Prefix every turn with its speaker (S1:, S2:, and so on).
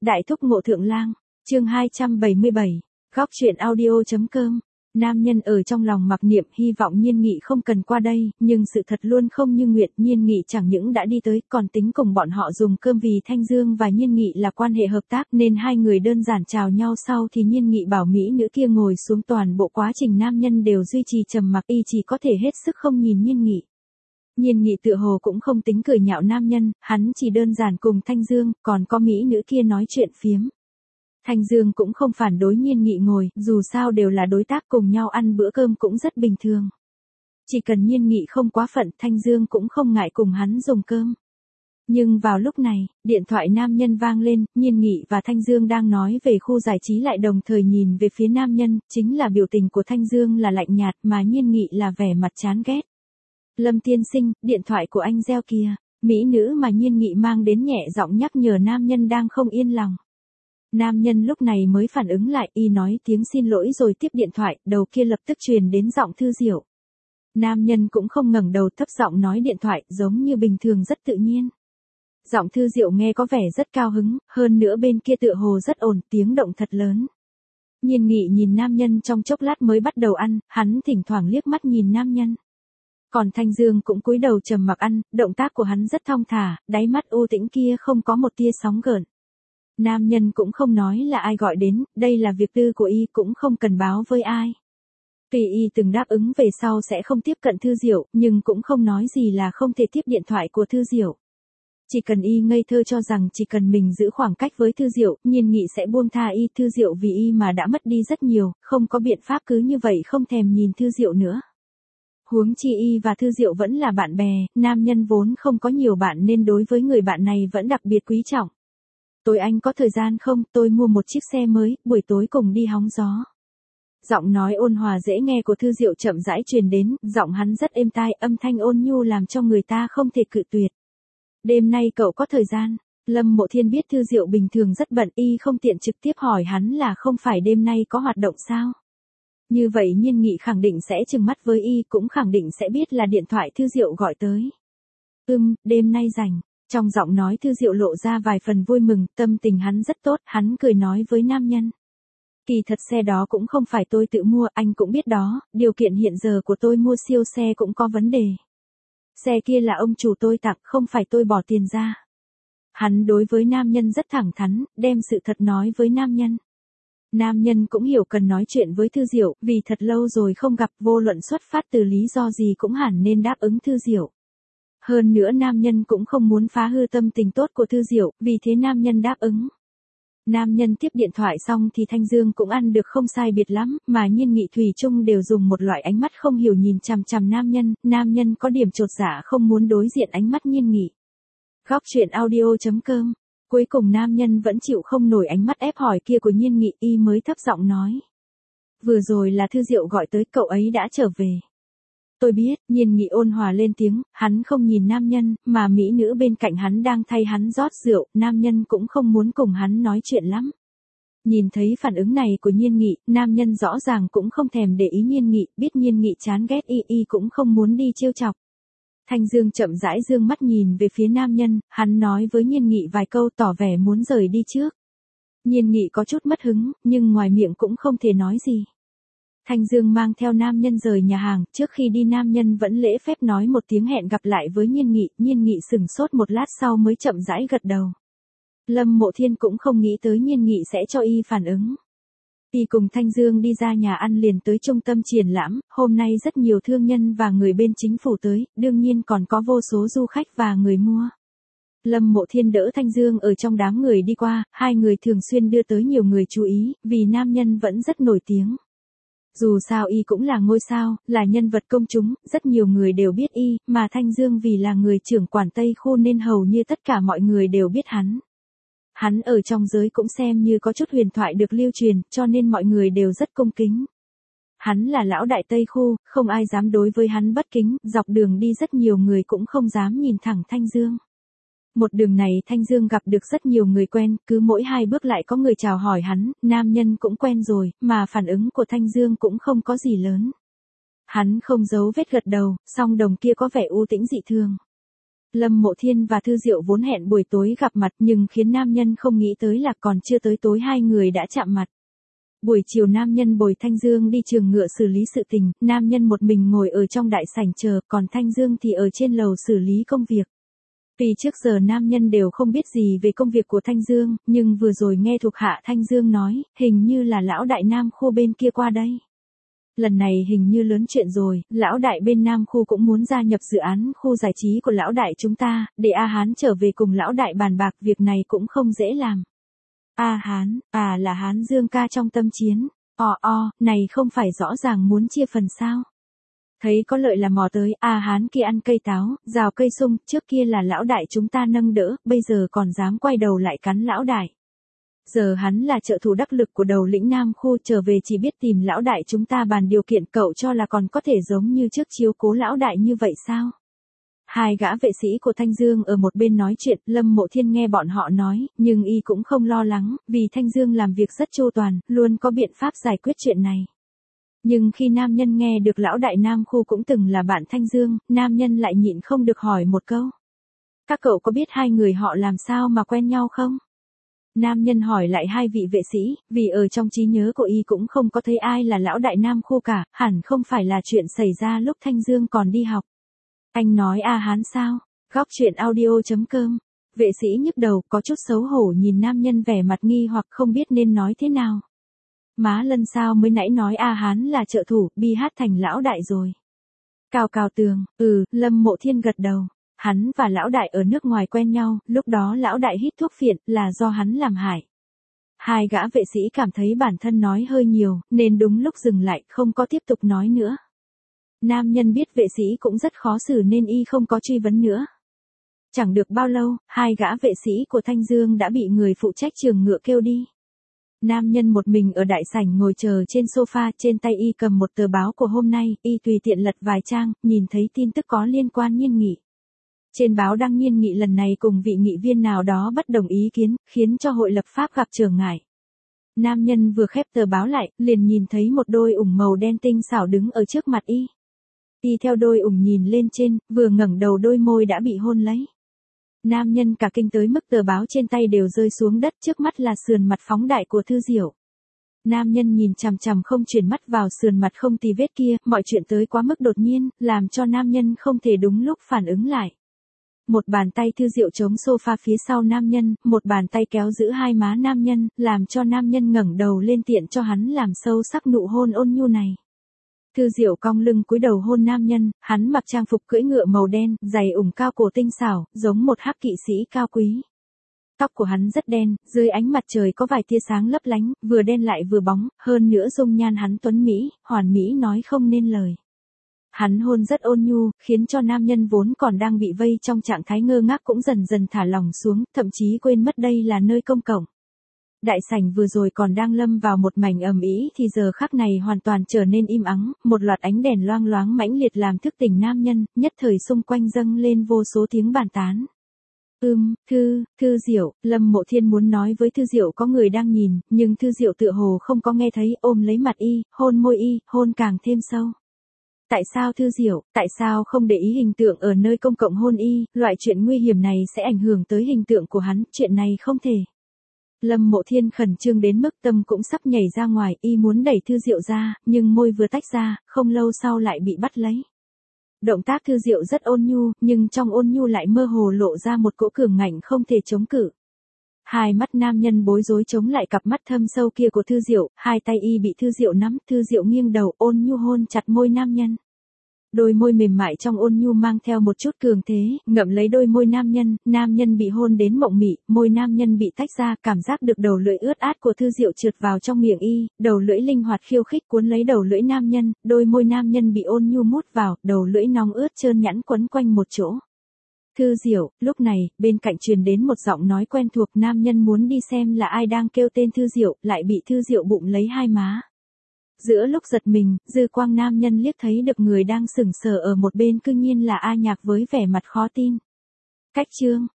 S1: Đại thúc Ngộ Thượng Lang, chương 277, góc truyện audio.com. Nam nhân ở trong lòng mặc niệm hy vọng Nhiên Nghị không cần qua đây, nhưng sự thật luôn không như nguyện. Nhiên Nghị chẳng những đã đi tới, còn tính cùng bọn họ dùng cơm. Vì Thanh Dương và Nhiên Nghị là quan hệ hợp tác nên hai người đơn giản chào nhau sau thì Nhiên Nghị bảo mỹ nữ kia ngồi xuống. Toàn bộ quá trình nam nhân đều duy trì trầm mặc, y chỉ có thể hết sức không nhìn Nhiên Nghị. Nhiên Nghị tựa hồ cũng không tính cười nhạo nam nhân, hắn chỉ đơn giản cùng Thanh Dương, còn có mỹ nữ kia nói chuyện phiếm. Thanh Dương cũng không phản đối Nhiên Nghị ngồi, dù sao đều là đối tác, cùng nhau ăn bữa cơm cũng rất bình thường. Chỉ cần Nhiên Nghị không quá phận, Thanh Dương cũng không ngại cùng hắn dùng cơm. Nhưng vào lúc này, điện thoại nam nhân vang lên, Nhiên Nghị và Thanh Dương đang nói về khu giải trí lại đồng thời nhìn về phía nam nhân, chính là biểu tình của Thanh Dương là lạnh nhạt mà Nhiên Nghị là vẻ mặt chán ghét. Lâm tiên sinh, điện thoại của anh reo kìa. Mỹ nữ mà Nhiên Nghị mang đến nhẹ giọng nhắc nhở nam nhân đang không yên lòng. Nam nhân lúc này mới phản ứng lại, y nói tiếng xin lỗi rồi tiếp điện thoại, đầu kia lập tức truyền đến giọng Thư Diệu. Nam nhân cũng không ngẩng đầu, thấp giọng nói điện thoại, giống như bình thường rất tự nhiên. Giọng Thư Diệu nghe có vẻ rất cao hứng, hơn nữa bên kia tựa hồ rất ổn, tiếng động thật lớn. Nhiên Nghị nhìn nam nhân trong chốc lát mới bắt đầu ăn, hắn thỉnh thoảng liếc mắt nhìn nam nhân. Còn Thanh Dương cũng cúi đầu trầm mặc ăn, động tác của hắn rất thong thả, đáy mắt u tĩnh kia không có một tia sóng gợn. Nam nhân cũng không nói là ai gọi đến, đây là việc tư của y, cũng không cần báo với ai. Tuy y từng đáp ứng về sau sẽ không tiếp cận Thư Diệu, nhưng cũng không nói gì là không thể tiếp điện thoại của Thư Diệu. Chỉ cần y ngây thơ cho rằng chỉ cần mình giữ khoảng cách với Thư Diệu, Nhiên Nghị sẽ buông tha y. Thư Diệu vì y mà đã mất đi rất nhiều, không có biện pháp cứ như vậy không thèm nhìn Thư Diệu nữa. Huống chi y và Thư Diệu vẫn là bạn bè, nam nhân vốn không có nhiều bạn nên đối với người bạn này vẫn đặc biệt quý trọng. Tối anh có thời gian không, tôi mua một chiếc xe mới, buổi tối cùng đi hóng gió. Giọng nói ôn hòa dễ nghe của Thư Diệu chậm rãi truyền đến, giọng hắn rất êm tai, âm thanh ôn nhu làm cho người ta không thể cự tuyệt. Đêm nay cậu có thời gian? Lâm Mộ Thiên biết Thư Diệu bình thường rất bận, y không tiện trực tiếp hỏi hắn là không phải đêm nay có hoạt động sao? Như vậy Nhiên Nghị khẳng định sẽ trừng mắt với y, cũng khẳng định sẽ biết là điện thoại Thư Diệu gọi tới. Đêm nay rảnh. Trong giọng nói Thư Diệu lộ ra vài phần vui mừng, tâm tình hắn rất tốt, hắn cười nói với nam nhân. Kỳ thật xe đó cũng không phải tôi tự mua, anh cũng biết đó, điều kiện hiện giờ của tôi mua siêu xe cũng có vấn đề. Xe kia là ông chủ tôi tặng, không phải tôi bỏ tiền ra. Hắn đối với nam nhân rất thẳng thắn, đem sự thật nói với nam nhân. Nam nhân cũng hiểu cần nói chuyện với Thư Diệu, vì thật lâu rồi không gặp, vô luận xuất phát từ lý do gì cũng hẳn nên đáp ứng Thư Diệu. Hơn nữa nam nhân cũng không muốn phá hư tâm tình tốt của Thư Diệu, vì thế nam nhân đáp ứng. Nam nhân tiếp điện thoại xong thì Thanh Dương cũng ăn được không sai biệt lắm, mà Nhiên Nghị thủy chung đều dùng một loại ánh mắt không hiểu nhìn chằm chằm nam nhân có điểm chột dạ không muốn đối diện ánh mắt Nhiên Nghị. Góc truyện audio.com. Cuối cùng nam nhân vẫn chịu không nổi ánh mắt ép hỏi kia của Nhiên Nghị, y mới thấp giọng nói. Vừa rồi là Thư Diệu gọi tới, cậu ấy đã trở về. Tôi biết, Nhiên Nghị ôn hòa lên tiếng, hắn không nhìn nam nhân, mà mỹ nữ bên cạnh hắn đang thay hắn rót rượu, nam nhân cũng không muốn cùng hắn nói chuyện lắm. Nhìn thấy phản ứng này của Nhiên Nghị, nam nhân rõ ràng cũng không thèm để ý Nhiên Nghị, biết Nhiên Nghị chán ghét y cũng không muốn đi trêu chọc. Thanh Dương chậm rãi dương mắt nhìn về phía nam nhân, hắn nói với Nhiên Nghị vài câu tỏ vẻ muốn rời đi trước. Nhiên Nghị có chút mất hứng, nhưng ngoài miệng cũng không thể nói gì. Thanh Dương mang theo nam nhân rời nhà hàng, trước khi đi nam nhân vẫn lễ phép nói một tiếng hẹn gặp lại với Nhiên Nghị sửng sốt một lát sau mới chậm rãi gật đầu. Lâm Mộ Thiên cũng không nghĩ tới Nhiên Nghị sẽ cho y phản ứng. Y cùng Thanh Dương đi ra nhà ăn liền tới trung tâm triển lãm, hôm nay rất nhiều thương nhân và người bên chính phủ tới, đương nhiên còn có vô số du khách và người mua. Lâm Mộ Thiên đỡ Thanh Dương ở trong đám người đi qua, hai người thường xuyên đưa tới nhiều người chú ý, vì nam nhân vẫn rất nổi tiếng. Dù sao y cũng là ngôi sao, là nhân vật công chúng, rất nhiều người đều biết y, mà Thanh Dương vì là người trưởng quản Tây Khu nên hầu như tất cả mọi người đều biết hắn. Hắn ở trong giới cũng xem như có chút huyền thoại được lưu truyền, cho nên mọi người đều rất cung kính. Hắn là lão đại Tây Khu, không ai dám đối với hắn bất kính, dọc đường đi rất nhiều người cũng không dám nhìn thẳng Thanh Dương. Một đường này Thanh Dương gặp được rất nhiều người quen, cứ mỗi hai bước lại có người chào hỏi hắn, nam nhân cũng quen rồi, mà phản ứng của Thanh Dương cũng không có gì lớn. Hắn không giấu vết gật đầu, song đồng kia có vẻ u tĩnh dị thường. Lâm Mộ Thiên và Thư Diệu vốn hẹn buổi tối gặp mặt nhưng khiến nam nhân không nghĩ tới là còn chưa tới tối hai người đã chạm mặt. Buổi chiều nam nhân bồi Thanh Dương đi trường ngựa xử lý sự tình, nam nhân một mình ngồi ở trong đại sảnh chờ, còn Thanh Dương thì ở trên lầu xử lý công việc. Vì trước giờ nam nhân đều không biết gì về công việc của Thanh Dương, nhưng vừa rồi nghe thuộc hạ Thanh Dương nói, hình như là lão đại Nam khu bên kia qua đây. Lần này hình như lớn chuyện rồi, lão đại bên Nam khu cũng muốn gia nhập dự án khu giải trí của lão đại chúng ta, để A Hán trở về cùng lão đại bàn bạc, việc này cũng không dễ làm. A Hán, là Hán Dương ca trong Tâm Chiến. Này không phải rõ ràng muốn chia phần sao? Thấy có lợi là mò tới, A Hán kia ăn cây táo, rào cây sung, trước kia là lão đại chúng ta nâng đỡ, bây giờ còn dám quay đầu lại cắn lão đại. Giờ hắn là trợ thủ đắc lực của đầu lĩnh Nam khu, trở về chỉ biết tìm lão đại chúng ta bàn điều kiện, cậu cho là còn có thể giống như trước chiếu cố lão đại như vậy sao? Hai gã vệ sĩ của Thanh Dương ở một bên nói chuyện, Lâm Mộ Thiên nghe bọn họ nói, nhưng y cũng không lo lắng, vì Thanh Dương làm việc rất chu toàn, luôn có biện pháp giải quyết chuyện này. Nhưng khi nam nhân nghe được lão đại Nam khu cũng từng là bạn Thanh Dương, nam nhân lại nhịn không được hỏi một câu. Các cậu có biết hai người họ làm sao mà quen nhau không? Nam nhân hỏi lại hai vị vệ sĩ, vì ở trong trí nhớ của y cũng không có thấy ai là lão đại Nam khu cả, hẳn không phải là chuyện xảy ra lúc Thanh Dương còn đi học. Anh nói A Hán sao? Góc truyện audio.com. Vệ sĩ nhức đầu, có chút xấu hổ nhìn nam nhân vẻ mặt nghi hoặc không biết nên nói thế nào. Má Lân sao mới nãy nói A Hán là trợ thủ, bi hát thành lão đại rồi. Cào tường, Lâm Mộ Thiên gật đầu. Hắn và lão đại ở nước ngoài quen nhau, lúc đó lão đại hít thuốc phiện, là do hắn làm hại. Hai gã vệ sĩ cảm thấy bản thân nói hơi nhiều, nên đúng lúc dừng lại, không có tiếp tục nói nữa. Nam nhân biết vệ sĩ cũng rất khó xử nên y không có truy vấn nữa. Chẳng được bao lâu, hai gã vệ sĩ của Thanh Dương đã bị người phụ trách trường ngựa kêu đi. Nam nhân một mình ở đại sảnh ngồi chờ trên sofa, trên tay y cầm một tờ báo của hôm nay, y tùy tiện lật vài trang, nhìn thấy tin tức có liên quan Nhiên Nghị. Trên báo đăng Nhiên Nghị lần này cùng vị nghị viên nào đó bất đồng ý kiến, khiến cho hội lập pháp gặp trở ngại. Nam nhân vừa khép tờ báo lại, liền nhìn thấy một đôi ủng màu đen tinh xảo đứng ở trước mặt y. Y theo đôi ủng nhìn lên trên, vừa ngẩng đầu đôi môi đã bị hôn lấy. Nam nhân cả kinh tới mức tờ báo trên tay đều rơi xuống đất, trước mắt là sườn mặt phóng đại của Thư Diệu. Nam nhân nhìn chằm chằm không chuyển mắt vào sườn mặt không tì vết kia, mọi chuyện tới quá mức đột nhiên, làm cho nam nhân không thể đúng lúc phản ứng lại. Một bàn tay Thư Diệu chống sofa phía sau nam nhân, một bàn tay kéo giữ hai má nam nhân, làm cho nam nhân ngẩng đầu lên tiện cho hắn làm sâu sắc nụ hôn ôn nhu này. Thư Diệu cong lưng cúi đầu hôn nam nhân, hắn mặc trang phục cưỡi ngựa màu đen, giày ủng cao cổ tinh xảo, giống một hắc kỵ sĩ cao quý. Tóc của hắn rất đen, dưới ánh mặt trời có vài tia sáng lấp lánh, vừa đen lại vừa bóng, hơn nữa dung nhan hắn tuấn mỹ, hoàn mỹ nói không nên lời. Hắn hôn rất ôn nhu, khiến cho nam nhân vốn còn đang bị vây trong trạng thái ngơ ngác cũng dần dần thả lỏng xuống, thậm chí quên mất đây là nơi công cộng. Đại sảnh vừa rồi còn đang lâm vào một mảnh ầm ĩ thì giờ khắc này hoàn toàn trở nên im ắng, một loạt ánh đèn loang loáng mãnh liệt làm thức tỉnh nam nhân, nhất thời xung quanh dâng lên vô số tiếng bàn tán. Thư Diệu, Lâm Mộ Thiên muốn nói với Thư Diệu có người đang nhìn, nhưng Thư Diệu tựa hồ không có nghe thấy, ôm lấy mặt y, hôn môi y, hôn càng thêm sâu. Tại sao Thư Diệu, tại sao không để ý hình tượng ở nơi công cộng hôn y, loại chuyện nguy hiểm này sẽ ảnh hưởng tới hình tượng của hắn, chuyện này không thể. Lâm Mộ Thiên khẩn trương đến mức tâm cũng sắp nhảy ra ngoài, y muốn đẩy Thư Diệu ra, nhưng môi vừa tách ra, không lâu sau lại bị bắt lấy. Động tác Thư Diệu rất ôn nhu, nhưng trong ôn nhu lại mơ hồ lộ ra một cỗ cường ngạnh không thể chống cự. Hai mắt nam nhân bối rối chống lại cặp mắt thâm sâu kia của Thư Diệu, hai tay y bị Thư Diệu nắm, Thư Diệu nghiêng đầu ôn nhu hôn chặt môi nam nhân. Đôi môi mềm mại trong ôn nhu mang theo một chút cường thế, ngậm lấy đôi môi nam nhân bị hôn đến mộng mị, môi nam nhân bị tách ra, cảm giác được đầu lưỡi ướt át của Thư Diệu trượt vào trong miệng y, đầu lưỡi linh hoạt khiêu khích cuốn lấy đầu lưỡi nam nhân, đôi môi nam nhân bị ôn nhu mút vào, đầu lưỡi nóng ướt trơn nhẵn quấn quanh một chỗ. Thư Diệu, lúc này, bên cạnh truyền đến một giọng nói quen thuộc, nam nhân muốn đi xem là ai đang kêu tên Thư Diệu, lại bị Thư Diệu bụng lấy hai má. Giữa lúc giật mình, dư quang nam nhân liếc thấy được người đang sững sờ ở một bên cư nhiên là A Nhạc với vẻ mặt khó tin. Cách chương,